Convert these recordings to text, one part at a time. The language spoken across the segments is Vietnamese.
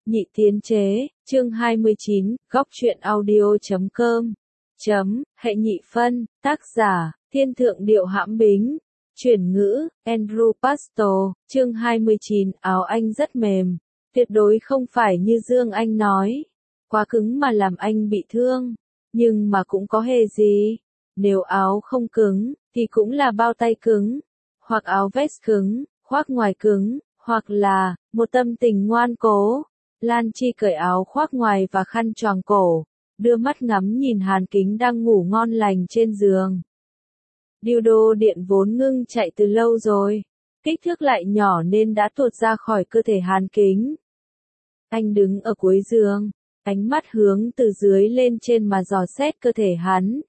Nhị tiến chế, chương 29, góc truyện audio.com. Hệ nhị phân, tác giả, Thiên Thượng Điệu Hãm Bính. Chuyển ngữ, Andrew Pastor, chương 29, áo anh rất mềm. Tuyệt đối không phải như Dương Anh nói. Quá cứng mà làm anh bị thương. Nhưng mà cũng có hề gì. Nếu áo không cứng, thì cũng là bao tay cứng. Hoặc áo vest cứng, khoác ngoài cứng, hoặc là, một tâm tình ngoan cố. Lan Chi cởi áo khoác ngoài và khăn choàng cổ, đưa mắt ngắm nhìn Hàn Kính đang ngủ ngon lành trên giường. Dildo điện vốn ngưng chạy từ lâu rồi, kích thước lại nhỏ nên đã tuột ra khỏi cơ thể Hàn Kính. Anh đứng ở cuối giường, ánh mắt hướng từ dưới lên trên mà dò xét cơ thể hắn.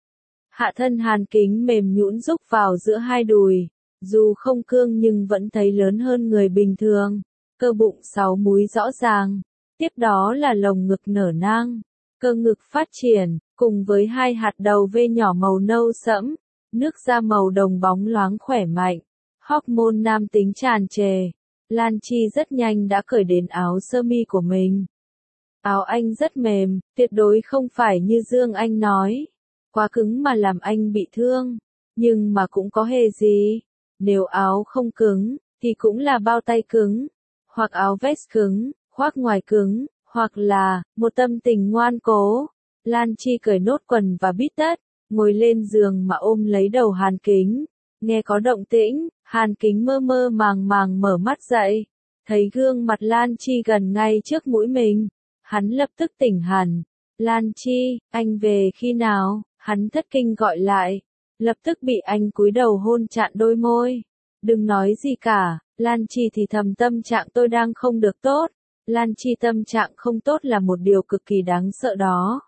Hạ thân Hàn Kính mềm nhũn rúc vào giữa hai đùi, dù không cương nhưng vẫn thấy lớn hơn người bình thường. Cơ bụng 6 múi rõ ràng, tiếp đó là lồng ngực nở nang, cơ ngực phát triển, cùng với hai hạt đầu V nhỏ màu nâu sẫm, nước da màu đồng bóng loáng khỏe mạnh, hormone nam tính tràn trề. Lan Chi rất nhanh đã cởi đến áo sơ mi của mình. Áo anh rất mềm, tuyệt đối không phải như Dương Anh nói. Quá cứng mà làm anh bị thương, nhưng mà cũng có hề gì. Nếu áo không cứng, thì cũng là bao tay cứng. Hoặc áo vest cứng, khoác ngoài cứng, hoặc là, một tâm tình ngoan cố. Lan Chi cởi nốt quần và bít tất, ngồi lên giường mà ôm lấy đầu Hàn Kính. Nghe có động tĩnh, Hàn Kính mơ mơ màng màng mở mắt dậy. Thấy gương mặt Lan Chi gần ngay trước mũi mình. Hắn lập tức tỉnh hẳn. Lan Chi, anh về khi nào? Hắn thất kinh gọi lại. Lập tức bị anh cúi đầu hôn chặn đôi môi. Đừng nói gì cả. Lan Chi thì thầm tâm trạng tôi đang không được tốt. Lan Chi tâm trạng không tốt là một điều cực kỳ đáng sợ đó.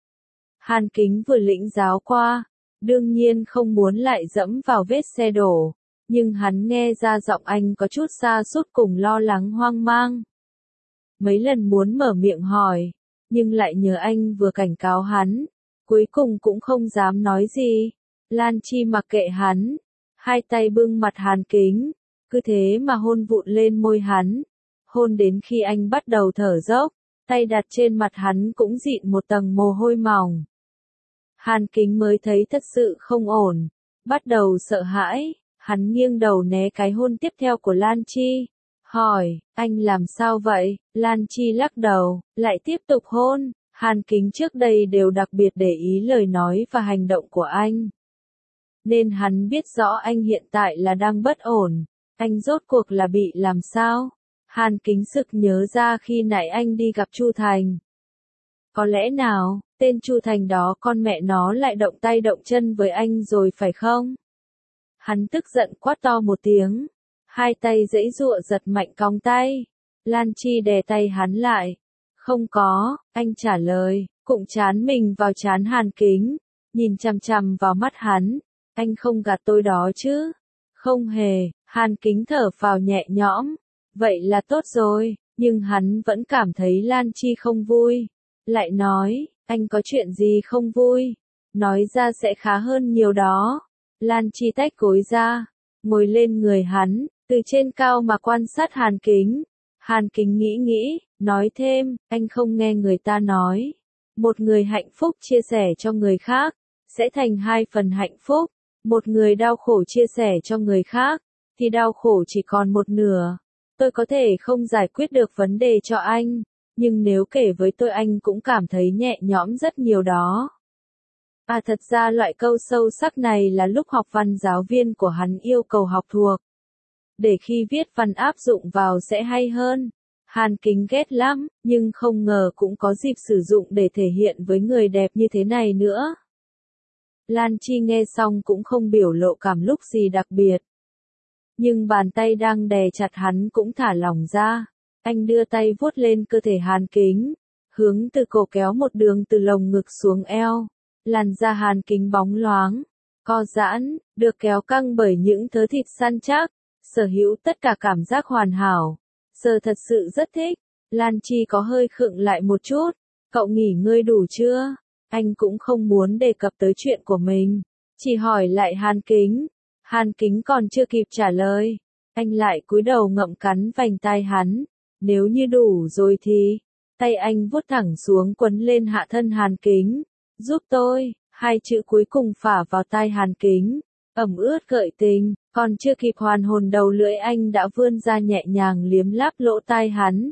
Hàn Kính vừa lĩnh giáo qua, đương nhiên không muốn lại dẫm vào vết xe đổ, nhưng hắn nghe ra giọng anh có chút sa sút cùng lo lắng hoang mang. Mấy lần muốn mở miệng hỏi, nhưng lại nhớ anh vừa cảnh cáo hắn, cuối cùng cũng không dám nói gì. Lan Chi mặc kệ hắn, hai tay bưng mặt Hàn Kính. Cứ thế mà hôn vụn lên môi hắn, hôn đến khi anh bắt đầu thở dốc, tay đặt trên mặt hắn cũng dịn một tầng mồ hôi mỏng. Hàn Kính mới thấy thật sự không ổn, bắt đầu sợ hãi, hắn nghiêng đầu né cái hôn tiếp theo của Lan Chi, hỏi, anh làm sao vậy? Lan Chi lắc đầu, lại tiếp tục hôn. Hàn Kính trước đây đều đặc biệt để ý lời nói và hành động của anh, nên hắn biết rõ anh hiện tại là đang bất ổn. Anh rốt cuộc là bị làm sao? Hàn Kính sực nhớ ra khi nãy anh đi gặp Chu Thành. Có lẽ nào, tên Chu Thành đó con mẹ nó lại động tay động chân với anh rồi phải không? Hắn tức giận quát to một tiếng. Hai tay giãy giụa giật mạnh còng tay. Lan Chi đè tay hắn lại. Không có, anh trả lời, cụng trán mình vào trán Hàn Kính. Nhìn chằm chằm vào mắt hắn. Anh không gạt tôi đó chứ? Không hề. Hàn Kính thở phào nhẹ nhõm. Vậy là tốt rồi, nhưng hắn vẫn cảm thấy Lan Chi không vui. Lại nói, anh có chuyện gì không vui? Nói ra sẽ khá hơn nhiều đó. Lan Chi tách gối ra, ngồi lên người hắn, từ trên cao mà quan sát Hàn Kính. Hàn Kính nghĩ, nói thêm, anh không nghe người ta nói. Một người hạnh phúc chia sẻ cho người khác, sẽ thành 2 phần hạnh phúc. Một người đau khổ chia sẻ cho người khác, thì đau khổ chỉ còn 1/2. Tôi có thể không giải quyết được vấn đề cho anh, nhưng nếu kể với tôi anh cũng cảm thấy nhẹ nhõm rất nhiều đó. Thật ra loại câu sâu sắc này là lúc học văn giáo viên của hắn yêu cầu học thuộc. Để khi viết văn áp dụng vào sẽ hay hơn. Hàn Kính ghét lắm, nhưng không ngờ cũng có dịp sử dụng để thể hiện với người đẹp như thế này nữa. Lan Chi nghe xong cũng không biểu lộ cảm xúc gì đặc biệt. Nhưng bàn tay đang đè chặt hắn cũng thả lỏng ra. Anh đưa tay vuốt lên cơ thể Hàn Kính, hướng từ cổ kéo một đường từ lồng ngực xuống eo. Làn da Hàn Kính bóng loáng, co giãn, được kéo căng bởi những thớ thịt săn chắc, sở hữu tất cả cảm giác hoàn hảo. Giờ thật sự rất thích. Lan Chi có hơi khựng lại một chút. Cậu nghỉ ngơi đủ chưa? Anh cũng không muốn đề cập tới chuyện của mình, chỉ hỏi lại Hàn Kính. Hàn Kính còn chưa kịp trả lời, anh lại cúi đầu ngậm cắn vành tai hắn. Nếu như đủ rồi thì, tay anh vuốt thẳng xuống quấn lên hạ thân Hàn Kính. Giúp tôi, hai chữ cuối cùng phả vào tai Hàn Kính, ẩm ướt gợi tình, còn chưa kịp hoàn hồn đầu lưỡi anh đã vươn ra nhẹ nhàng liếm láp lỗ tai hắn.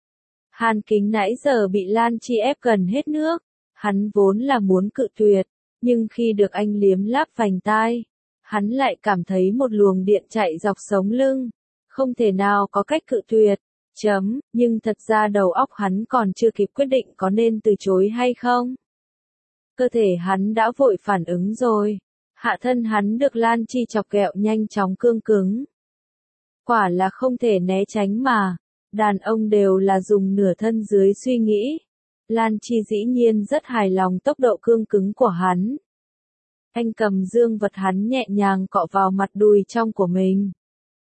Hàn Kính nãy giờ bị Lan Chi ép gần hết nước, hắn vốn là muốn cự tuyệt, nhưng khi được anh liếm láp vành tai, hắn lại cảm thấy một luồng điện chạy dọc sống lưng, không thể nào có cách cự tuyệt. Nhưng thật ra đầu óc hắn còn chưa kịp quyết định có nên từ chối hay không. Cơ thể hắn đã vội phản ứng rồi, hạ thân hắn được Lan Chi chọc ghẹo nhanh chóng cương cứng. Quả là không thể né tránh mà, đàn ông đều là dùng nửa thân dưới suy nghĩ. Lan Chi dĩ nhiên rất hài lòng tốc độ cương cứng của hắn. Anh cầm dương vật hắn nhẹ nhàng cọ vào mặt đùi trong của mình.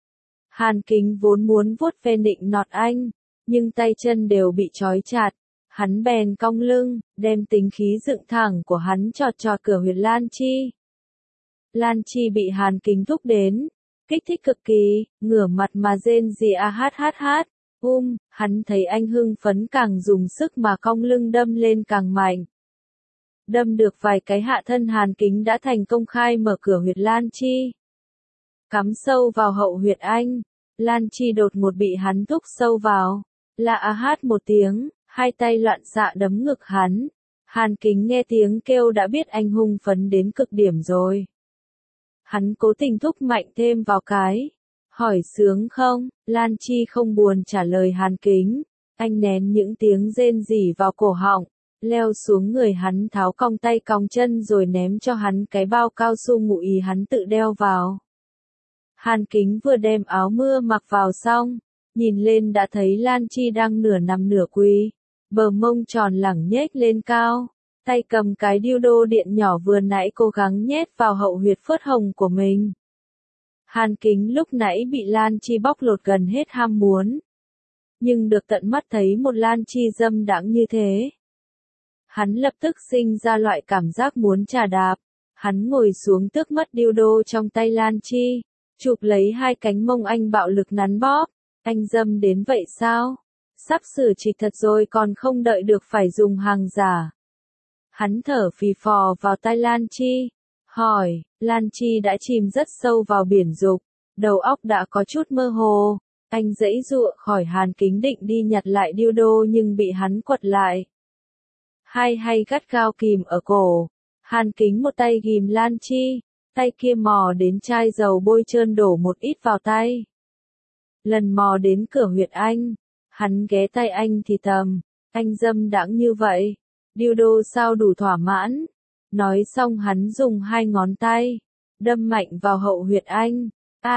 Hàn Kính vốn muốn vuốt ve nịnh nọt anh, nhưng tay chân đều bị trói chặt. Hắn bèn cong lưng, đem tính khí dựng thẳng của hắn chọt chọt cửa huyệt Lan Chi. Lan Chi bị Hàn Kính thúc đến, kích thích cực kỳ, ngửa mặt mà rên rỉ hát. Hắn thấy anh hưng phấn càng dùng sức mà cong lưng đâm lên càng mạnh. Đâm được vài cái hạ thân Hàn Kính đã thành công khai mở cửa huyệt Lan Chi. Cắm sâu vào hậu huyệt anh, Lan Chi đột ngột bị hắn thúc sâu vào, là hát một tiếng, hai tay loạn xạ đấm ngực hắn. Hàn Kính nghe tiếng kêu đã biết anh hung phấn đến cực điểm rồi. Hắn cố tình thúc mạnh thêm vào cái. Hỏi sướng không? Lan Chi không buồn trả lời Hàn Kính. Anh nén những tiếng rên rỉ vào cổ họng, leo xuống người hắn tháo cong tay cong chân rồi ném cho hắn cái bao cao su ngụ ý hắn tự đeo vào. Hàn Kính vừa đem áo mưa mặc vào xong, nhìn lên đã thấy Lan Chi đang nửa nằm nửa quỳ, bờ mông tròn lẳng nhếch lên cao, tay cầm cái dildo điện nhỏ vừa nãy cố gắng nhét vào hậu huyệt phớt hồng của mình. Hàn Kính lúc nãy bị Lan Chi bóc lột gần hết ham muốn, nhưng được tận mắt thấy một Lan Chi dâm đãng như thế, hắn lập tức sinh ra loại cảm giác muốn trà đạp. Hắn ngồi xuống tước mất dildo trong tay Lan Chi, chụp lấy hai cánh mông anh bạo lực nắn bóp. Anh dâm đến vậy sao? Sắp sửa trịch thật rồi còn không đợi được phải dùng hàng giả. Hắn thở phì phò vào tai Lan Chi, hỏi. Lan Chi đã chìm rất sâu vào biển dục, đầu óc đã có chút mơ hồ. Anh giãy giụa khỏi Hàn Kính định đi nhặt lại dildo nhưng bị hắn quật lại. Hai hay gắt gao kìm ở cổ. Hàn Kính một tay ghìm Lan Chi, tay kia mò đến chai dầu bôi trơn đổ một ít vào tay. Lần mò đến cửa huyệt anh, hắn ghé tay anh thì thầm, anh dâm đãng như vậy, dildo sao đủ thỏa mãn. Nói xong hắn dùng hai ngón tay, đâm mạnh vào hậu huyệt anh.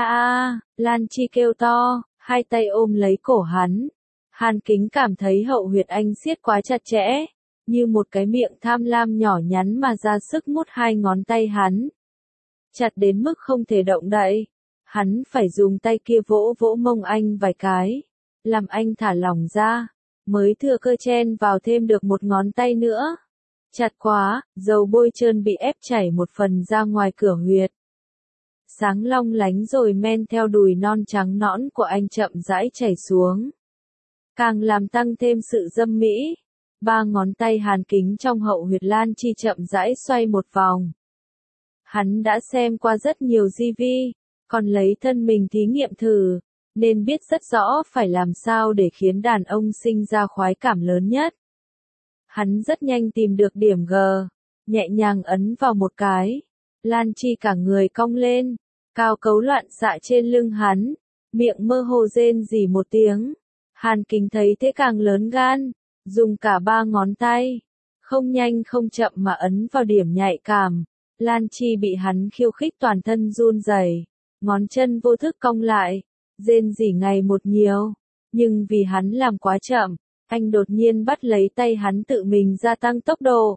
Lan Chi kêu to, hai tay ôm lấy cổ hắn. Hàn Kính cảm thấy hậu huyệt anh siết quá chặt chẽ, như một cái miệng tham lam nhỏ nhắn mà ra sức mút hai ngón tay hắn. Chặt đến mức không thể động đậy. Hắn phải dùng tay kia vỗ vỗ mông anh vài cái, làm anh thả lỏng ra, mới thừa cơ chen vào thêm được một ngón tay nữa. Chặt quá, dầu bôi trơn bị ép chảy một phần ra ngoài cửa huyệt. Sáng long lánh rồi men theo đùi non trắng nõn của anh chậm rãi chảy xuống. Càng làm tăng thêm sự dâm mỹ. Ba ngón tay Hàn Kính trong hậu huyệt Lan Chi chậm rãi xoay một vòng. Hắn đã xem qua rất nhiều GV, còn lấy thân mình thí nghiệm thử, nên biết rất rõ phải làm sao để khiến đàn ông sinh ra khoái cảm lớn nhất. Hắn rất nhanh tìm được điểm G, nhẹ nhàng ấn vào một cái. Lan Chi cả người cong lên, cao cấu loạn xạ trên lưng hắn, miệng mơ hồ rên rỉ một tiếng. Hàn Kính thấy thế càng lớn gan, dùng cả ba ngón tay, không nhanh không chậm mà ấn vào điểm nhạy cảm. Lan Chi bị hắn khiêu khích toàn thân run rẩy, ngón chân vô thức cong lại, rên rỉ ngày một nhiều, nhưng vì hắn làm quá chậm, anh đột nhiên bắt lấy tay hắn tự mình gia tăng tốc độ.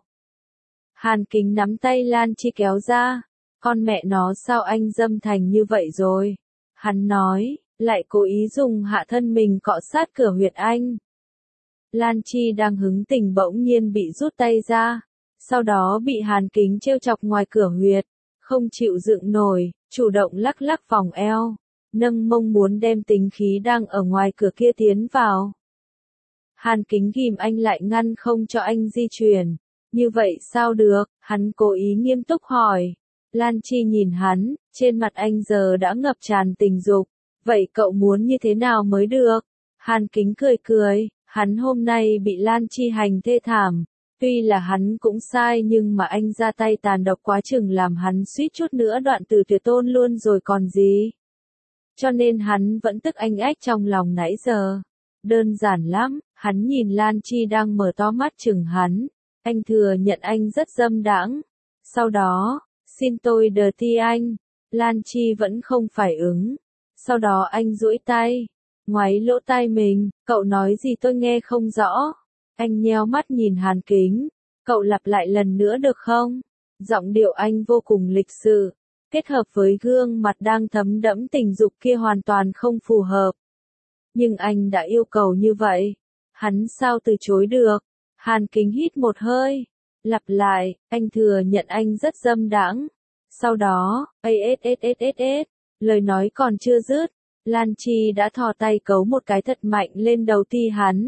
Hàn Kính nắm tay Lan Chi kéo ra, con mẹ nó sao anh dâm thành như vậy rồi, hắn nói, lại cố ý dùng hạ thân mình cọ sát cửa huyệt anh. Lan Chi đang hứng tình bỗng nhiên bị rút tay ra, sau đó bị Hàn Kính trêu chọc ngoài cửa huyệt, không chịu dựng nổi, chủ động lắc lắc vòng eo, nâng mông muốn đem tính khí đang ở ngoài cửa kia tiến vào. Hàn Kính ghim anh lại ngăn không cho anh di chuyển. Như vậy sao được, hắn cố ý nghiêm túc hỏi. Lan Chi nhìn hắn, trên mặt anh giờ đã ngập tràn tình dục. Vậy cậu muốn như thế nào mới được? Hàn Kính cười cười, hắn hôm nay bị Lan Chi hành thê thảm. Tuy là hắn cũng sai nhưng mà anh ra tay tàn độc quá chừng làm hắn suýt chút nữa đoạn từ tuyệt tôn luôn rồi còn gì. Cho nên hắn vẫn tức anh ách trong lòng nãy giờ. Đơn giản lắm, hắn nhìn Lan Chi đang mở to mắt chừng hắn. Anh thừa nhận anh rất dâm đãng. Sau đó, xin tôi đờ ti anh. Lan Chi vẫn không phải ứng. Sau đó anh duỗi tay, ngoáy lỗ tai mình, cậu nói gì tôi nghe không rõ. Anh nheo mắt nhìn Hàn Kính, cậu lặp lại lần nữa được không? Giọng điệu anh vô cùng lịch sự, kết hợp với gương mặt đang thấm đẫm tình dục kia hoàn toàn không phù hợp. Nhưng anh đã yêu cầu như vậy, hắn sao từ chối được? Hàn Kính hít một hơi, lặp lại, anh thừa nhận anh rất dâm đãng. Sau đó, lời nói còn chưa dứt, Lan Chi đã thò tay cấu một cái thật mạnh lên đầu ti hắn.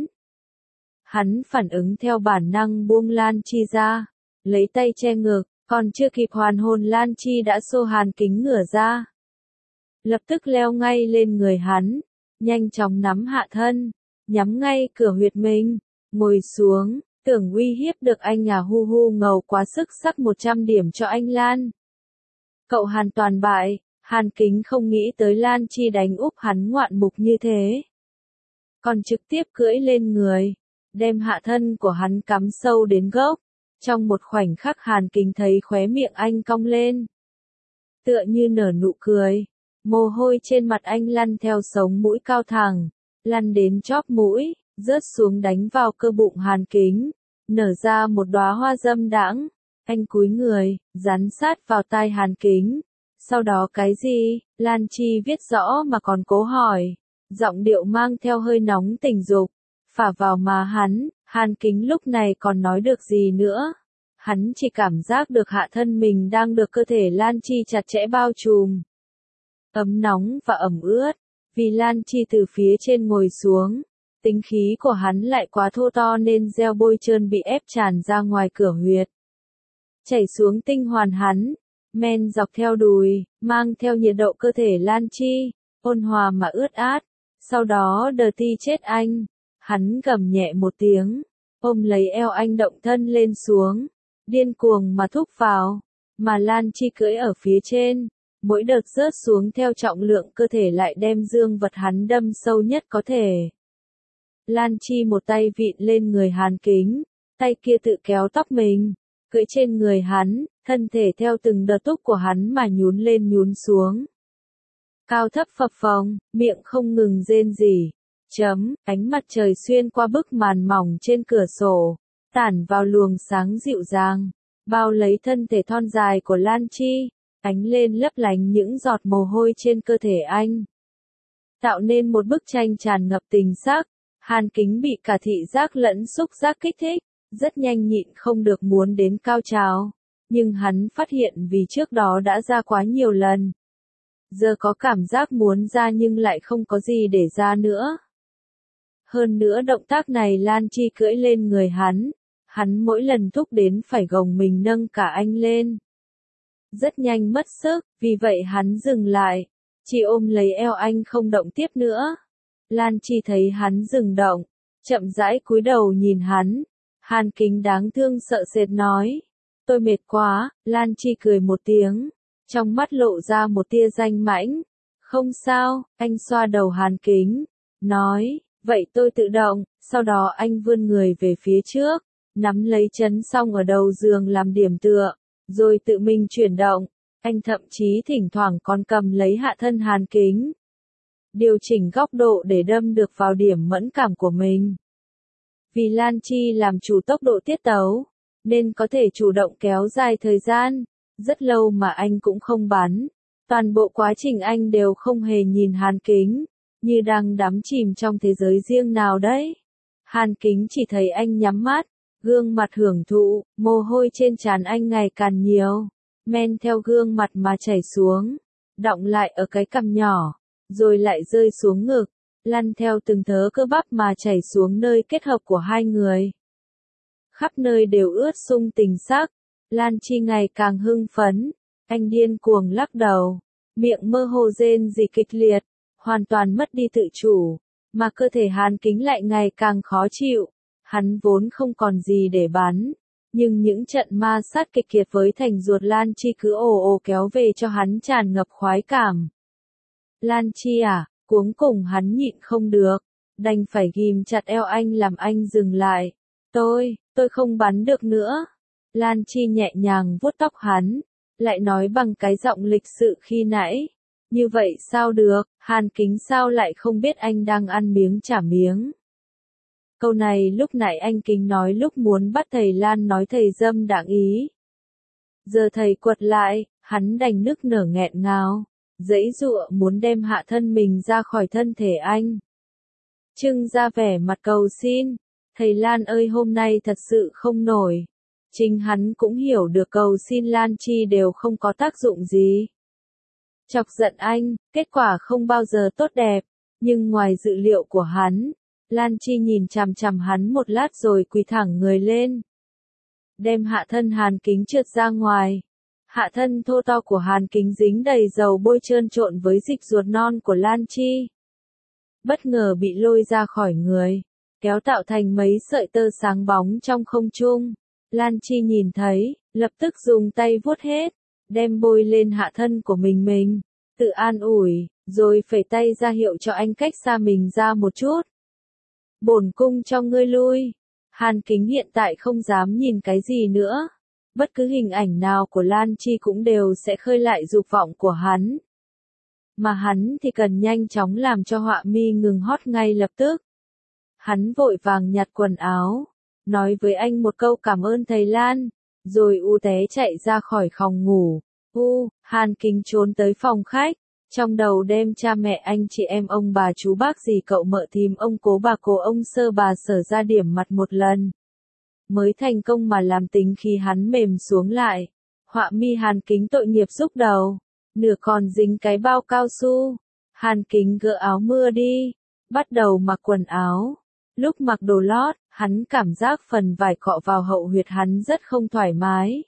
Hắn phản ứng theo bản năng buông Lan Chi ra, lấy tay che ngực, còn chưa kịp hoàn hồn Lan Chi đã xô Hàn Kính ngửa ra. Lập tức leo ngay lên người hắn, nhanh chóng nắm hạ thân, nhắm ngay cửa huyệt mình, ngồi xuống, tưởng uy hiếp được anh à, hu hu ngầu quá sức sắc 100 điểm cho anh Lan. Cậu hoàn toàn bại. Hàn Kính không nghĩ tới Lan Chi đánh úp hắn ngoạn mục như thế. Còn trực tiếp cưỡi lên người, đem hạ thân của hắn cắm sâu đến gốc. Trong một khoảnh khắc Hàn Kính thấy khóe miệng anh cong lên. Tựa như nở nụ cười, mồ hôi trên mặt anh lăn theo sống mũi cao thẳng, lăn đến chóp mũi, rớt xuống đánh vào cơ bụng Hàn Kính, nở ra một đóa hoa dâm đãng. Anh cúi người, dán sát vào tai Hàn Kính. Sau đó cái gì? Lan Chi viết rõ mà còn cố hỏi. Giọng điệu mang theo hơi nóng tình dục. Phả vào má hắn, Hàn Kính lúc này còn nói được gì nữa. Hắn chỉ cảm giác được hạ thân mình đang được cơ thể Lan Chi chặt chẽ bao trùm. Ấm nóng và ẩm ướt. Vì Lan Chi từ phía trên ngồi xuống. Tính khí của hắn lại quá thô to nên gel bôi trơn bị ép tràn ra ngoài cửa huyệt. Chảy xuống tinh hoàn hắn. Men dọc theo đùi, mang theo nhiệt độ cơ thể Lan Chi, ôn hòa mà ướt át. Sau đó đờ ti chết anh. Hắn gầm nhẹ một tiếng, ôm lấy eo anh động thân lên xuống, điên cuồng mà thúc vào, mà Lan Chi cưỡi ở phía trên. Mỗi đợt rớt xuống theo trọng lượng cơ thể lại đem dương vật hắn đâm sâu nhất có thể. Lan Chi một tay vịn lên người Hàn Kính, tay kia tự kéo tóc mình, cưỡi trên người hắn, thân thể theo từng đợt túc của hắn mà nhún lên nhún xuống. Cao thấp phập phồng, miệng không ngừng rên rỉ. Ánh mặt trời xuyên qua bức màn mỏng trên cửa sổ, tản vào luồng sáng dịu dàng, bao lấy thân thể thon dài của Lan Chi, ánh lên lấp lánh những giọt mồ hôi trên cơ thể anh. Tạo nên một bức tranh tràn ngập tình sắc. Hàn Kính bị cả thị giác lẫn xúc giác kích thích, rất nhanh nhịn không được muốn đến cao trào. Nhưng hắn phát hiện vì trước đó đã ra quá nhiều lần. Giờ có cảm giác muốn ra nhưng lại không có gì để ra nữa. Hơn nữa động tác này Lan Chi cưỡi lên người hắn mỗi lần thúc đến phải gồng mình nâng cả anh lên. Rất nhanh mất sức, vì vậy hắn dừng lại, chỉ ôm lấy eo anh không động tiếp nữa. Lan Chi thấy hắn dừng động, chậm rãi cúi đầu nhìn hắn. Hàn Kính đáng thương sợ sệt nói, tôi mệt quá. Lan Chi cười một tiếng, trong mắt lộ ra một tia danh mãnh. Không sao, anh xoa đầu Hàn Kính, nói, vậy tôi tự động. Sau đó anh vươn người về phía trước, nắm lấy chấn song ở đầu giường làm điểm tựa, rồi tự mình chuyển động. Anh thậm chí thỉnh thoảng còn cầm lấy hạ thân Hàn Kính, điều chỉnh góc độ để đâm được vào điểm mẫn cảm của mình. Vì Lan Chi làm chủ tốc độ tiết tấu, nên có thể chủ động kéo dài thời gian, rất lâu mà anh cũng không bắn. Toàn bộ quá trình anh đều không hề nhìn Hàn Kính, như đang đắm chìm trong thế giới riêng nào đấy. Hàn Kính chỉ thấy anh nhắm mắt, gương mặt hưởng thụ, mồ hôi trên trán anh ngày càng nhiều, men theo gương mặt mà chảy xuống, đọng lại ở cái cằm nhỏ. rồi lại rơi xuống ngực, lăn theo từng thớ cơ bắp mà chảy xuống nơi kết hợp của hai người. Khắp nơi đều ướt sũng tình sắc, Lan Chi ngày càng hưng phấn, anh điên cuồng lắc đầu, miệng mơ hồ rên rỉ kịch liệt, hoàn toàn mất đi tự chủ, mà cơ thể Hàn Kính lại ngày càng khó chịu, hắn vốn không còn gì để bắn, nhưng những trận ma sát kịch liệt với thành ruột Lan Chi cứ ồ ồ kéo về cho hắn tràn ngập khoái cảm. Lan Chi à, cuối cùng hắn nhịn không được, đành phải ghim chặt eo anh làm anh dừng lại. Tôi không bắn được nữa. Lan Chi nhẹ nhàng vuốt tóc hắn, lại nói bằng cái giọng lịch sự khi nãy. Như vậy sao được, Hàn Kính sao lại không biết anh đang ăn miếng trả miếng. Câu này lúc nãy anh Kính nói lúc muốn bắt thầy Lan nói thầy dâm đãng ý. Giờ thầy quật lại, hắn đành nức nở nghẹn ngào, giãy giụa muốn đem hạ thân mình ra khỏi thân thể anh. Trưng ra vẻ mặt cầu xin, thầy Lan ơi hôm nay thật sự không nổi. Chính hắn cũng hiểu được cầu xin Lan Chi đều không có tác dụng gì. Chọc giận anh, kết quả không bao giờ tốt đẹp, nhưng ngoài dự liệu của hắn, Lan Chi nhìn chằm chằm hắn một lát rồi quỳ thẳng người lên. Đem hạ thân Hàn Kính trượt ra ngoài. Hạ thân thô to của Hàn Kính dính đầy dầu bôi trơn trộn với dịch ruột non của Lan Chi. Bất ngờ bị lôi ra khỏi người, kéo tạo thành mấy sợi tơ sáng bóng trong không trung. Lan Chi nhìn thấy, lập tức dùng tay vuốt hết, đem bôi lên hạ thân của mình, tự an ủi, rồi phẩy tay ra hiệu cho anh cách xa mình ra một chút. Bổn cung cho ngươi lui. Hàn Kính hiện tại không dám nhìn cái gì nữa. Bất cứ hình ảnh nào của Lan Chi cũng đều sẽ khơi lại dục vọng của hắn. Mà hắn thì cần nhanh chóng làm cho họa mi ngừng hót ngay lập tức. Hắn vội vàng nhặt quần áo, nói với anh một câu cảm ơn thầy Lan, rồi té chạy ra khỏi phòng ngủ. Hàn Kính trốn tới phòng khách, trong đầu đem cha mẹ anh chị em ông bà chú bác dì cậu mợ thím ông cố bà cô ông sơ bà sở ra điểm mặt một lần. Mới thành công mà làm tính khi hắn mềm xuống lại. Họa mi Hàn Kính tội nghiệp rúc đầu, nửa còn dính cái bao cao su. Hàn Kính gỡ áo mưa đi, bắt đầu mặc quần áo. Lúc mặc đồ lót, hắn cảm giác phần vải cọ vào hậu huyệt hắn rất không thoải mái.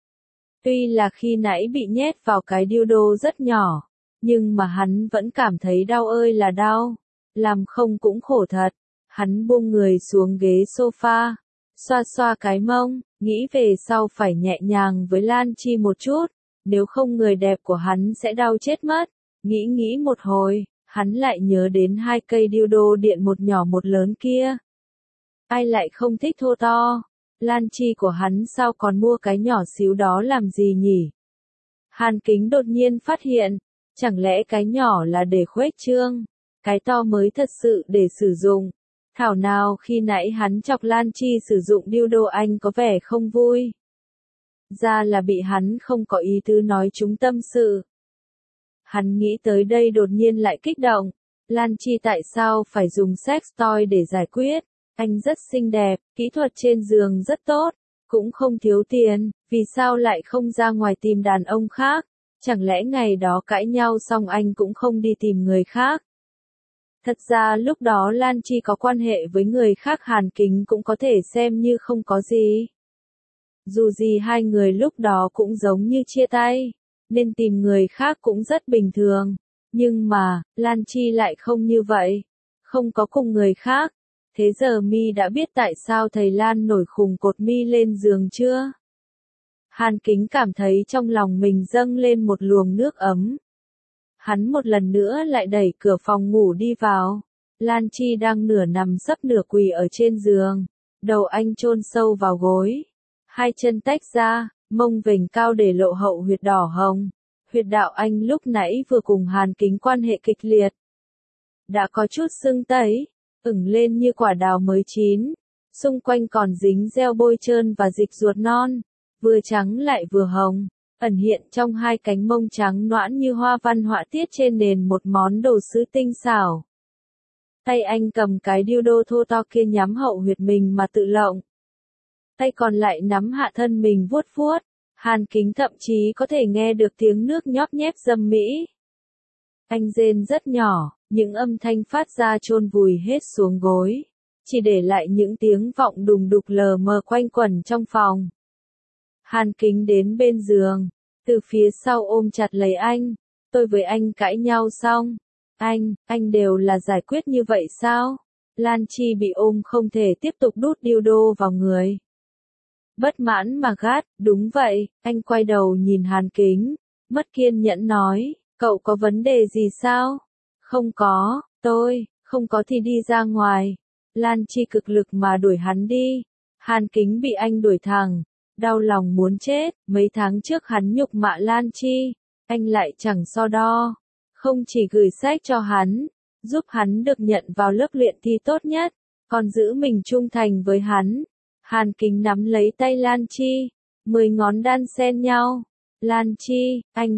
Tuy là khi nãy bị nhét vào cái dildo rất nhỏ, nhưng mà hắn vẫn cảm thấy đau ơi là đau. Làm không cũng khổ thật. Hắn buông người xuống ghế sofa, xoa xoa cái mông, nghĩ về sau phải nhẹ nhàng với Lan Chi một chút, nếu không người đẹp của hắn sẽ đau chết mất. Nghĩ một hồi, hắn lại nhớ đến hai cây dildo điện một nhỏ một lớn kia. Ai lại không thích thô to? Lan Chi của hắn sao còn mua cái nhỏ xíu đó làm gì nhỉ? Hàn Kính đột nhiên phát hiện, chẳng lẽ cái nhỏ là để khuếch trương, cái to mới thật sự để sử dụng. Thảo nào khi nãy hắn chọc Lan Chi sử dụng dildo anh có vẻ không vui. Ra là bị hắn không có ý tứ nói chúng tâm sự. Hắn nghĩ tới đây đột nhiên lại kích động. Lan Chi tại sao phải dùng sex toy để giải quyết? Anh rất xinh đẹp, kỹ thuật trên giường rất tốt, cũng không thiếu tiền, vì sao lại không ra ngoài tìm đàn ông khác? Chẳng lẽ ngày đó cãi nhau xong anh cũng không đi tìm người khác? Thật ra lúc đó Lan Chi có quan hệ với người khác Hàn Kính cũng có thể xem như không có gì. Dù gì hai người lúc đó cũng giống như chia tay, nên tìm người khác cũng rất bình thường. Nhưng mà, Lan Chi lại không như vậy. Không có cùng người khác. Thế giờ mi đã biết tại sao thầy Lan nổi khùng cột mi lên giường chưa? Hàn Kính cảm thấy trong lòng mình dâng lên một luồng nước ấm. Hắn một lần nữa lại đẩy cửa phòng ngủ đi vào. Lan Chi đang nửa nằm sấp nửa quỳ ở trên giường. Đầu anh chôn sâu vào gối. Hai chân tách ra, mông vểnh cao để lộ hậu huyệt đỏ hồng. Huyệt đạo anh lúc nãy vừa cùng Hàn Kính quan hệ kịch liệt. Đã có chút sưng tấy, ửng lên như quả đào mới chín. Xung quanh còn dính gel bôi trơn và dịch ruột non. Vừa trắng lại vừa hồng. Ẩn hiện trong hai cánh mông trắng noãn như hoa văn họa tiết trên nền một món đồ sứ tinh xảo. Tay anh cầm cái dildo thô to kia nhắm hậu huyệt mình mà tự lộng. Tay còn lại nắm hạ thân mình vuốt vuốt. Hàn Kính thậm chí có thể nghe được tiếng nước nhóp nhép dâm mỹ. Anh rên rất nhỏ, những âm thanh phát ra chôn vùi hết xuống gối, chỉ để lại những tiếng vọng đùng đục lờ mờ quanh quẩn trong phòng. Hàn Kính đến bên giường, từ phía sau ôm chặt lấy anh. Tôi với anh cãi nhau xong. Anh đều là giải quyết như vậy sao? Lan Chi bị ôm không thể tiếp tục đút dildo vào người. Bất mãn mà gắt, đúng vậy, anh quay đầu nhìn Hàn Kính, mất kiên nhẫn nói, cậu có vấn đề gì sao? Không có, tôi, không có thì đi ra ngoài. Lan Chi cực lực mà đuổi hắn đi. Hàn Kính bị anh đuổi thẳng, đau lòng muốn chết, mấy tháng trước hắn nhục mạ Lan Chi, anh lại chẳng so đo, không chỉ gửi sách cho hắn, giúp hắn được nhận vào lớp luyện thi tốt nhất, còn giữ mình trung thành với hắn. Hàn Kính nắm lấy tay Lan Chi, 10 ngón đan xen nhau. Lan Chi, anh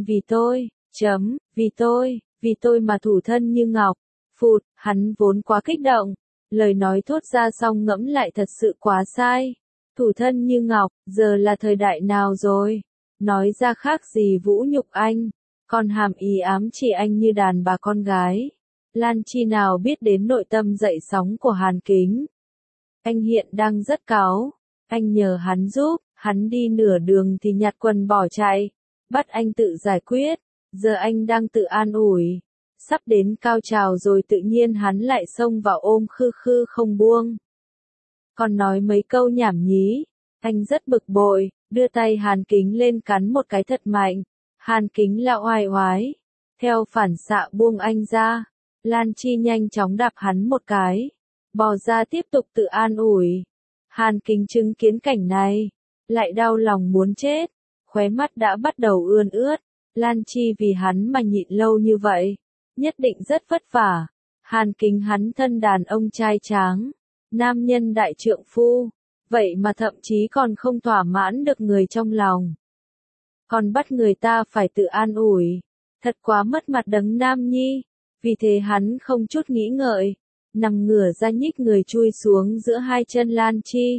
vì tôi mà thủ thân như ngọc. Phụt, hắn vốn quá kích động, lời nói thốt ra xong ngẫm lại thật sự quá sai. Thủ thân như ngọc, giờ là thời đại nào rồi? Nói ra khác gì vũ nhục anh, còn hàm ý ám chỉ anh như đàn bà con gái. Lan Chi nào biết đến nội tâm dậy sóng của Hàn Kính. Anh hiện đang rất cáu, anh nhờ hắn giúp, hắn đi nửa đường thì nhặt quần bỏ chạy, bắt anh tự giải quyết, giờ anh đang tự an ủi. Sắp đến cao trào rồi tự nhiên hắn lại xông vào ôm khư khư không buông. Còn nói mấy câu nhảm nhí, anh rất bực bội, đưa tay Hàn Kính lên cắn một cái thật mạnh. Hàn Kính là oai oái, theo phản xạ buông anh ra. Lan Chi nhanh chóng đạp hắn một cái, bò ra tiếp tục tự an ủi. Hàn Kính chứng kiến cảnh này, lại đau lòng muốn chết, khóe mắt đã bắt đầu ươn ướt. Lan Chi vì hắn mà nhịn lâu như vậy, nhất định rất vất vả. Hàn Kính hắn thân đàn ông trai tráng, nam nhân đại trượng phu, vậy mà thậm chí còn không thỏa mãn được người trong lòng. Còn bắt người ta phải tự an ủi, thật quá mất mặt đấng nam nhi. Vì thế hắn không chút nghĩ ngợi, nằm ngửa ra nhích người chui xuống giữa hai chân Lan Chi.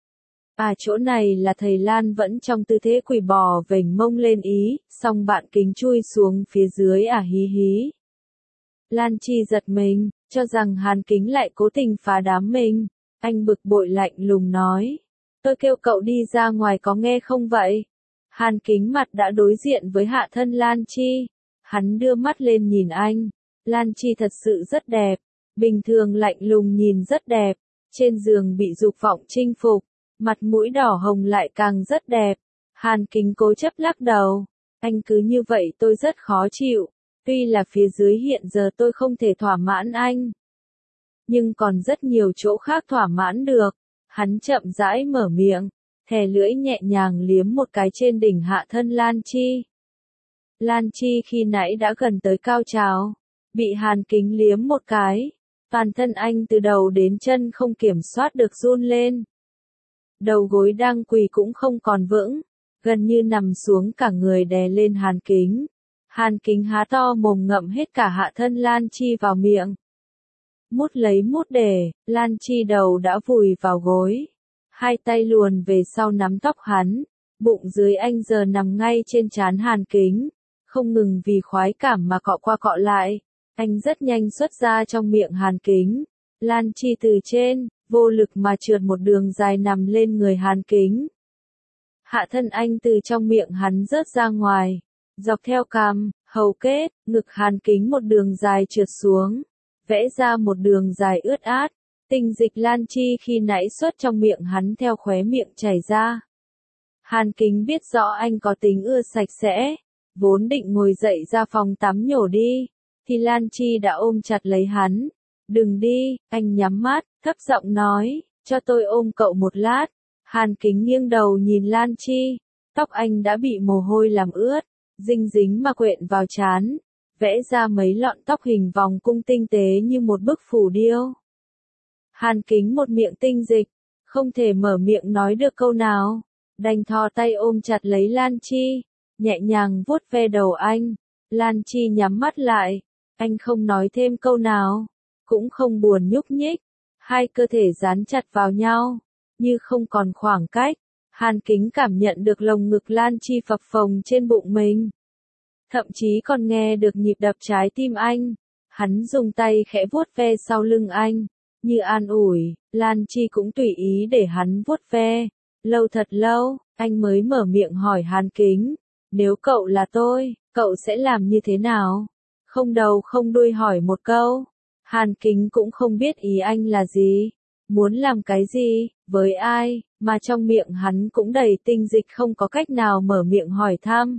Chỗ này là thầy Lan vẫn trong tư thế quỳ bò vểnh mông lên ý, song bạn Kính chui xuống phía dưới hí hí. Lan Chi giật mình, cho rằng Hàn Kính lại cố tình phá đám mình. Anh bực bội lạnh lùng nói, tôi kêu cậu đi ra ngoài có nghe không vậy? Hàn Kính mặt đã đối diện với hạ thân Lan Chi. Hắn đưa mắt lên nhìn anh. Lan Chi thật sự rất đẹp, bình thường lạnh lùng nhìn rất đẹp, trên giường bị dục vọng chinh phục, mặt mũi đỏ hồng lại càng rất đẹp. Hàn Kính cố chấp lắc đầu, anh cứ như vậy tôi rất khó chịu, tuy là phía dưới hiện giờ tôi không thể thỏa mãn anh, nhưng còn rất nhiều chỗ khác thỏa mãn được. Hắn chậm rãi mở miệng, thè lưỡi nhẹ nhàng liếm một cái trên đỉnh hạ thân Lan Chi. Lan Chi khi nãy đã gần tới cao trào, bị Hàn Kính liếm một cái, toàn thân anh từ đầu đến chân không kiểm soát được run lên. Đầu gối đang quỳ cũng không còn vững, gần như nằm xuống cả người đè lên Hàn Kính. Hàn Kính há to mồm ngậm hết cả hạ thân Lan Chi vào miệng. Mút lấy mút để, Lan Chi đầu đã vùi vào gối. Hai tay luồn về sau nắm tóc hắn, bụng dưới anh giờ nằm ngay trên trán Hàn Kính, không ngừng vì khoái cảm mà cọ qua cọ lại. Anh rất nhanh xuất ra trong miệng Hàn Kính. Lan Chi từ trên, vô lực mà trượt một đường dài nằm lên người Hàn Kính. Hạ thân anh từ trong miệng hắn rớt ra ngoài, dọc theo cằm, hầu kết, ngực Hàn Kính một đường dài trượt xuống, vẽ ra một đường dài ướt át. Tinh dịch Lan Chi khi nãy xuất trong miệng hắn theo khóe miệng chảy ra. Hàn Kính biết rõ anh có tính ưa sạch sẽ, vốn định ngồi dậy ra phòng tắm nhổ đi, thì Lan Chi đã ôm chặt lấy hắn. Đừng đi, anh nhắm mắt, thấp giọng nói, cho tôi ôm cậu một lát. Hàn Kính nghiêng đầu nhìn Lan Chi, tóc anh đã bị mồ hôi làm ướt, dinh dính mà quện vào trán, vẽ ra mấy lọn tóc hình vòng cung tinh tế như một bức phù điêu. Hàn Kính một miệng tinh dịch, không thể mở miệng nói được câu nào, đành thò tay ôm chặt lấy Lan Chi, nhẹ nhàng vuốt ve đầu anh. Lan Chi nhắm mắt lại, anh không nói thêm câu nào, cũng không buồn nhúc nhích, hai cơ thể dán chặt vào nhau, như không còn khoảng cách. Hàn Kính cảm nhận được lồng ngực Lan Chi phập phồng trên bụng mình. thậm chí còn nghe được nhịp đập trái tim anh. Hắn dùng tay khẽ vuốt ve sau lưng anh, như an ủi. Lan Chi cũng tùy ý để hắn vuốt ve. Lâu thật lâu, anh mới mở miệng hỏi Hàn Kính, nếu cậu là tôi, cậu sẽ làm như thế nào? Không đầu không đuôi hỏi một câu. Hàn Kính cũng không biết ý anh là gì, muốn làm cái gì, với ai, mà trong miệng hắn cũng đầy tinh dịch không có cách nào mở miệng hỏi thăm.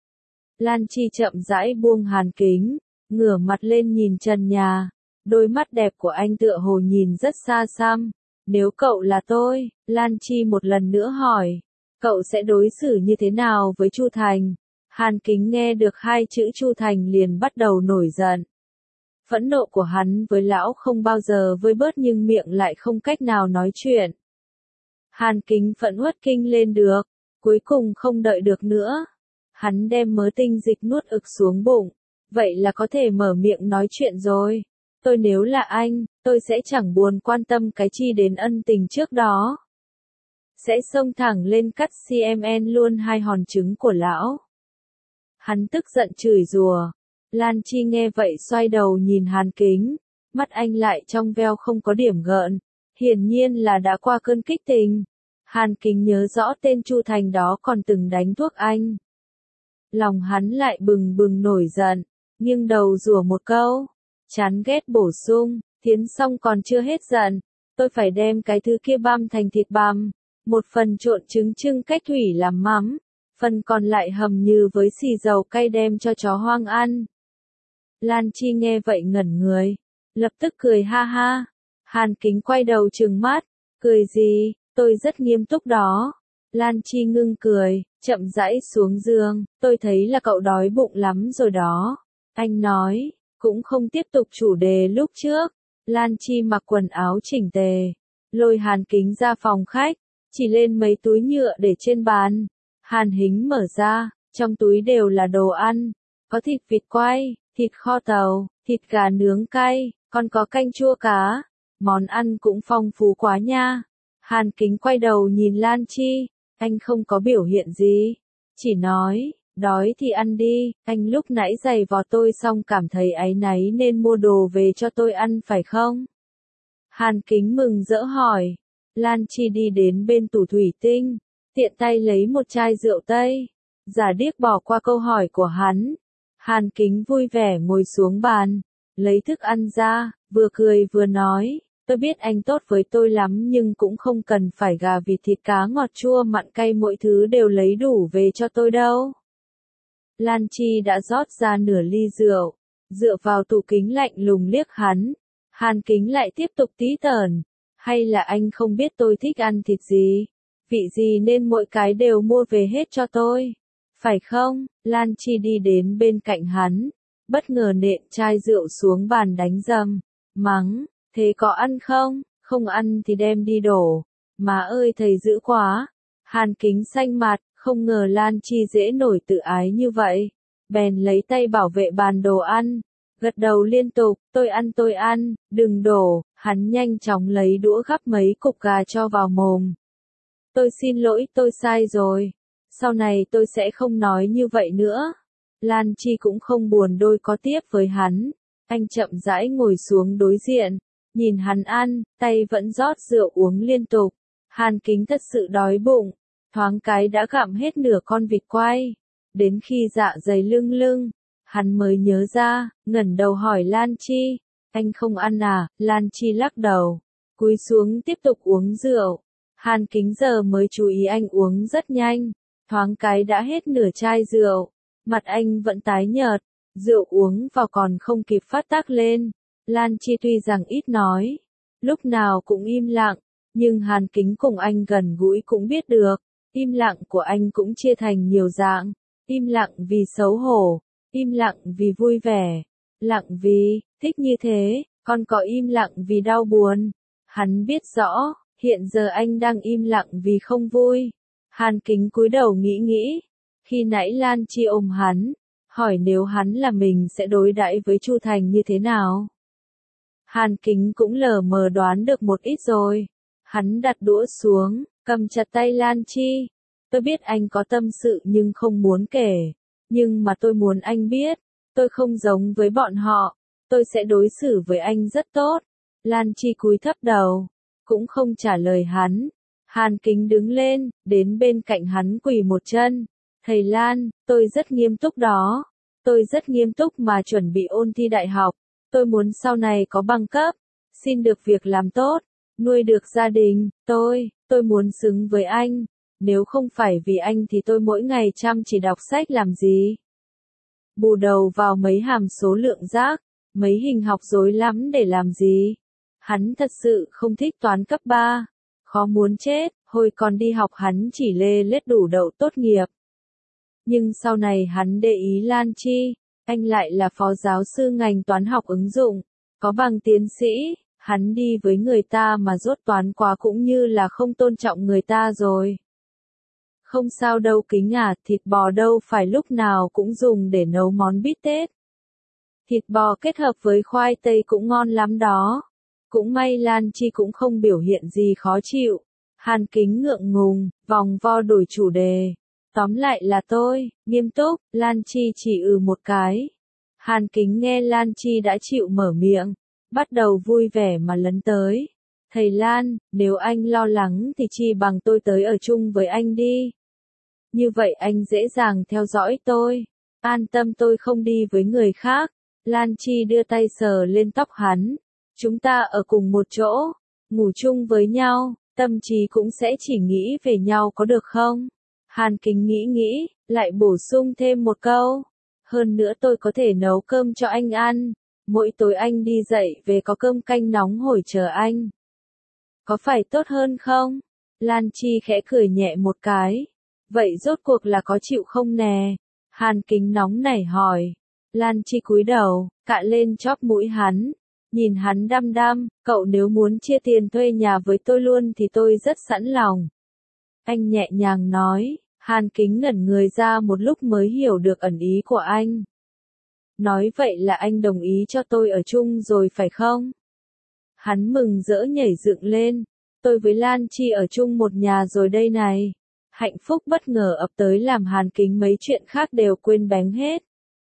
Lan Chi chậm rãi buông Hàn Kính, ngửa mặt lên nhìn trần nhà. Đôi mắt đẹp của anh tựa hồ nhìn rất xa xăm. Nếu cậu là tôi, Lan Chi một lần nữa hỏi, cậu sẽ đối xử như thế nào với Chu Thành? Hàn Kính nghe được hai chữ Chu Thành liền bắt đầu nổi giận. Phẫn nộ của hắn với lão không bao giờ vơi bớt nhưng miệng lại không cách nào nói chuyện. Hàn Kính phẫn uất kinh lên được, cuối cùng không đợi được nữa. Hắn đem mớ tinh dịch nuốt ực xuống bụng, vậy là có thể mở miệng nói chuyện rồi. Tôi nếu là anh, tôi sẽ chẳng buồn quan tâm cái chi đến ân tình trước đó. Sẽ xông thẳng lên cắt CMN luôn hai hòn trứng của lão. Hắn tức giận chửi rủa. Lan Chi nghe vậy xoay đầu nhìn Hàn Kính, mắt anh lại trong veo không có điểm gợn, hiển nhiên là đã qua cơn kích tình. Hàn Kính nhớ rõ tên Chu Thành đó còn từng đánh thuốc anh. Lòng hắn lại bừng bừng nổi giận, nhưng đầu rủa một câu, chán ghét bổ sung, Thiến xong còn chưa hết giận, tôi phải đem cái thứ kia băm thành thịt băm, một phần trộn trứng trưng cách thủy làm mắm, phần còn lại hầm như với xì dầu cay đem cho chó hoang ăn. Lan Chi nghe vậy ngẩn người, lập tức cười ha ha. Hàn Kính quay đầu trừng mắt, cười gì, tôi rất nghiêm túc đó. Lan Chi ngưng cười, chậm rãi xuống giường, tôi thấy là cậu đói bụng lắm rồi đó. Anh nói, cũng không tiếp tục chủ đề lúc trước. Lan Chi mặc quần áo chỉnh tề, lôi Hàn Kính ra phòng khách, chỉ lên mấy túi nhựa để trên bàn. Hàn Hính mở ra, trong túi đều là đồ ăn, có thịt vịt quay, thịt kho tàu, thịt gà nướng cay, còn có canh chua cá. Món ăn cũng phong phú quá nha. Hàn Kính quay đầu nhìn Lan Chi, anh không có biểu hiện gì, chỉ nói, đói thì ăn đi, anh lúc nãy giày vò tôi xong cảm thấy áy náy nên mua đồ về cho tôi ăn phải không? Hàn Kính mừng rỡ hỏi. Lan Chi đi đến bên tủ thủy tinh, tiện tay lấy một chai rượu Tây, giả điếc bỏ qua câu hỏi của hắn. Hàn Kính vui vẻ ngồi xuống bàn, lấy thức ăn ra, vừa cười vừa nói, tôi biết anh tốt với tôi lắm nhưng cũng không cần phải gà vịt thịt cá ngọt chua mặn cay mỗi thứ đều lấy đủ về cho tôi đâu. Lan Chi đã rót ra nửa ly rượu, dựa vào tủ kính lạnh lùng liếc hắn. Hàn Kính lại tiếp tục tí tởn, hay là anh không biết tôi thích ăn thịt gì, vị gì nên mỗi cái đều mua về hết cho tôi, phải không? Lan Chi đi đến bên cạnh hắn, bất ngờ nện chai rượu xuống bàn đánh rầm, mắng, thế có ăn không? Không ăn thì đem đi đổ. Má ơi thầy dữ quá. Hàn Kính xanh mặt, không ngờ Lan Chi dễ nổi tự ái như vậy. Bèn lấy tay bảo vệ bàn đồ ăn, gật đầu liên tục, tôi ăn, đừng đổ. Hắn nhanh chóng lấy đũa gắp mấy cục gà cho vào mồm. Tôi xin lỗi, tôi sai rồi. Sau này tôi sẽ không nói như vậy nữa. Lan Chi cũng không buồn đôi có tiếp với hắn. Anh chậm rãi ngồi xuống đối diện, nhìn hắn ăn, tay vẫn rót rượu uống liên tục. Hàn Kính thật sự đói bụng, thoáng cái đã gặm hết nửa con vịt quay. Đến khi dạ dày lưng lưng, hắn mới nhớ ra, ngẩng đầu hỏi Lan Chi, anh không ăn à? Lan Chi lắc đầu, cúi xuống tiếp tục uống rượu. Hàn Kính giờ mới chú ý anh uống rất nhanh, thoáng cái đã hết nửa chai rượu, mặt anh vẫn tái nhợt, rượu uống vào còn không kịp phát tác lên. Lan Chi tuy rằng ít nói, lúc nào cũng im lặng, nhưng Hàn Kính cùng anh gần gũi cũng biết được, im lặng của anh cũng chia thành nhiều dạng, im lặng vì xấu hổ, im lặng vì vui vẻ, lặng vì thích như thế, còn có im lặng vì đau buồn. Hắn biết rõ, hiện giờ anh đang im lặng vì không vui. Hàn Kính cúi đầu nghĩ nghĩ, khi nãy Lan Chi ôm hắn, hỏi nếu hắn là mình sẽ đối đãi với Chu Thành như thế nào. Hàn Kính cũng lờ mờ đoán được một ít rồi. Hắn đặt đũa xuống, cầm chặt tay Lan Chi. Tôi biết anh có tâm sự nhưng không muốn kể. Nhưng mà tôi muốn anh biết, tôi không giống với bọn họ, tôi sẽ đối xử với anh rất tốt. Lan Chi cúi thấp đầu, cũng không trả lời hắn. Hàn Kính đứng lên, đến bên cạnh hắn quỳ một chân. Thầy Lan, tôi rất nghiêm túc đó. Tôi rất nghiêm túc mà chuẩn bị ôn thi đại học. Tôi muốn sau này có bằng cấp, xin được việc làm tốt, nuôi được gia đình. Tôi muốn xứng với anh. Nếu không phải vì anh thì tôi mỗi ngày chăm chỉ đọc sách làm gì? Bù đầu vào mấy hàm số lượng rác, mấy hình học rối lắm để làm gì? Hắn thật sự không thích toán cấp 3. Khó muốn chết, hồi còn đi học hắn chỉ lê lết đủ đậu tốt nghiệp. Nhưng sau này hắn để ý Lan Chi, anh lại là phó giáo sư ngành toán học ứng dụng, có bằng tiến sĩ, hắn đi với người ta mà dốt toán quá cũng như là không tôn trọng người ta rồi. Không sao đâu Kính à, thịt bò đâu phải lúc nào cũng dùng để nấu món bít tết. Thịt bò kết hợp với khoai tây cũng ngon lắm đó. Cũng may Lan Chi cũng không biểu hiện gì khó chịu. Hàn Kính ngượng ngùng, vòng vo đổi chủ đề. Tóm lại là tôi, nghiêm túc, Lan Chi chỉ một cái. Hàn Kính nghe Lan Chi đã chịu mở miệng, bắt đầu vui vẻ mà lấn tới. Thầy Lan, nếu anh lo lắng thì chi bằng tôi tới ở chung với anh đi. Như vậy anh dễ dàng theo dõi tôi. An tâm tôi không đi với người khác. Lan Chi đưa tay sờ lên tóc hắn. Chúng ta ở cùng một chỗ, ngủ chung với nhau, tâm trí cũng sẽ chỉ nghĩ về nhau có được không? Hàn Kính nghĩ, lại bổ sung thêm một câu. Hơn nữa tôi có thể nấu cơm cho anh ăn. Mỗi tối anh đi dậy về có cơm canh nóng hổi chờ anh. Có phải tốt hơn không? Lan Chi khẽ cười nhẹ một cái. Vậy rốt cuộc là có chịu không nè? Hàn Kính nóng nảy hỏi. Lan Chi cúi đầu, cạ lên chóp mũi hắn. Nhìn hắn đăm đăm, cậu nếu muốn chia tiền thuê nhà với tôi luôn thì tôi rất sẵn lòng. Anh nhẹ nhàng nói. Hàn Kính ngẩn người ra một lúc mới hiểu được ẩn ý của anh. Nói vậy là anh đồng ý cho tôi ở chung rồi phải không? Hắn mừng rỡ nhảy dựng lên. Tôi với Lan Chi ở chung một nhà rồi đây này. Hạnh phúc bất ngờ ập tới làm Hàn Kính mấy chuyện khác đều quên bén hết.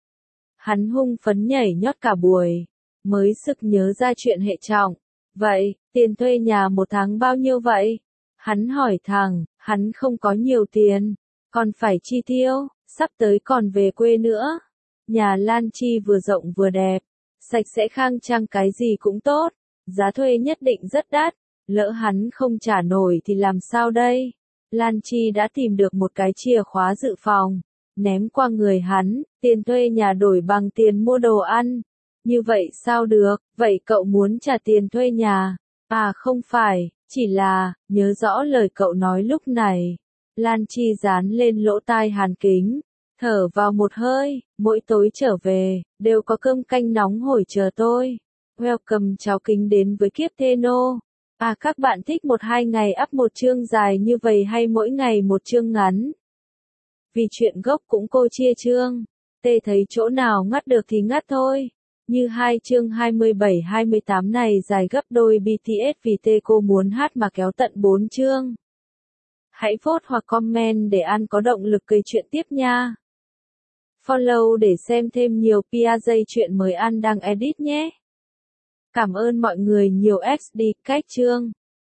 Hắn hung phấn nhảy nhót cả buổi. Mới sực nhớ ra chuyện hệ trọng. Vậy, tiền thuê nhà một tháng bao nhiêu vậy? Hắn hỏi thẳng, hắn không có nhiều tiền. Còn phải chi tiêu, sắp tới còn về quê nữa. Nhà Lan Chi vừa rộng vừa đẹp. Sạch sẽ khang trang cái gì cũng tốt. Giá thuê nhất định rất đắt. Lỡ hắn không trả nổi thì làm sao đây? Lan Chi đã tìm được một cái chìa khóa dự phòng. Ném qua người hắn, tiền thuê nhà đổi bằng tiền mua đồ ăn. Như vậy sao được, vậy cậu muốn trả tiền thuê nhà? À không phải, chỉ là, nhớ rõ lời cậu nói lúc này. Lan Chi dán lên lỗ tai Hàn Kính, thở vào một hơi, mỗi tối trở về, đều có cơm canh nóng hổi chờ tôi. Welcome cháu Kính đến với Kiếp Theno. À các bạn thích 1-2 ngày up một chương dài như vậy hay mỗi ngày một chương ngắn? Vì chuyện gốc cũng cô chia chương. Tê thấy chỗ nào ngắt được thì ngắt thôi. Như 2 chương 27-28 này dài gấp đôi BTS vì tê cô muốn hát mà kéo tận 4 chương. Hãy vote hoặc comment để An có động lực kể chuyện tiếp nha. Follow để xem thêm nhiều PA chuyện mới An đang edit nhé. Cảm ơn mọi người nhiều XD cách chương.